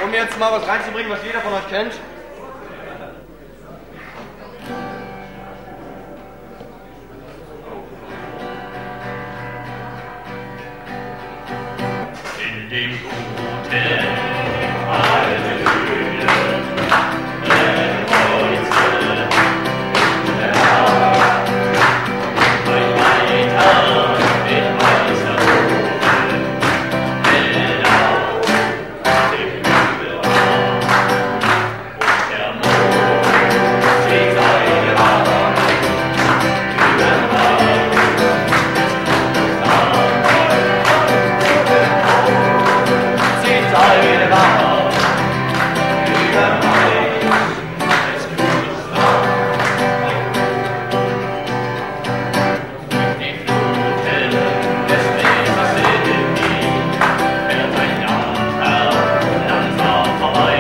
um mir jetzt mal was reinzubringen, was jeder von euch kennt. In dem guten alten Höhle, der Kreuze, der Herr, ein Weiter mit weißer Rose, hält auf dem Hügel und der Mond steht seine Hand überm Wald. Seine Wahrheit über mein des Blutes Land. Durch die Fluten des Meeres in mir fährt ein Dampfer langsam vorbei.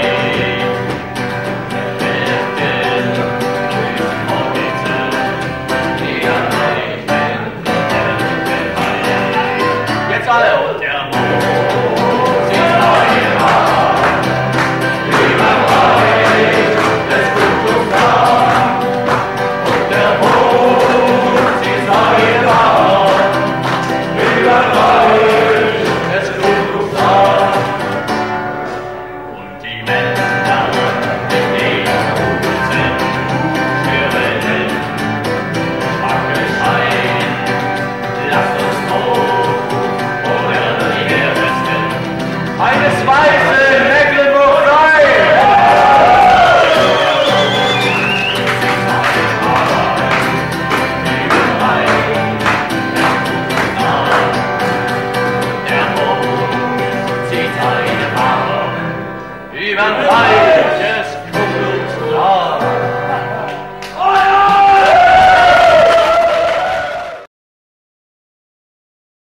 Der Welt durch die Horizont, die erreicht den Weltbereich. Jetzt alle und der Mond sieht seine Wahrheit über Reich des Blutes Land. Und der Mond sieht seine Wahrheit über Reich des Blutes Land. Und die Männer mit den Husen schwirren Wackelschein. Lasst uns tot oder die Besten eines weißen Mecklenburg sein! Der Mond zieht seine Wahrheit über Reich des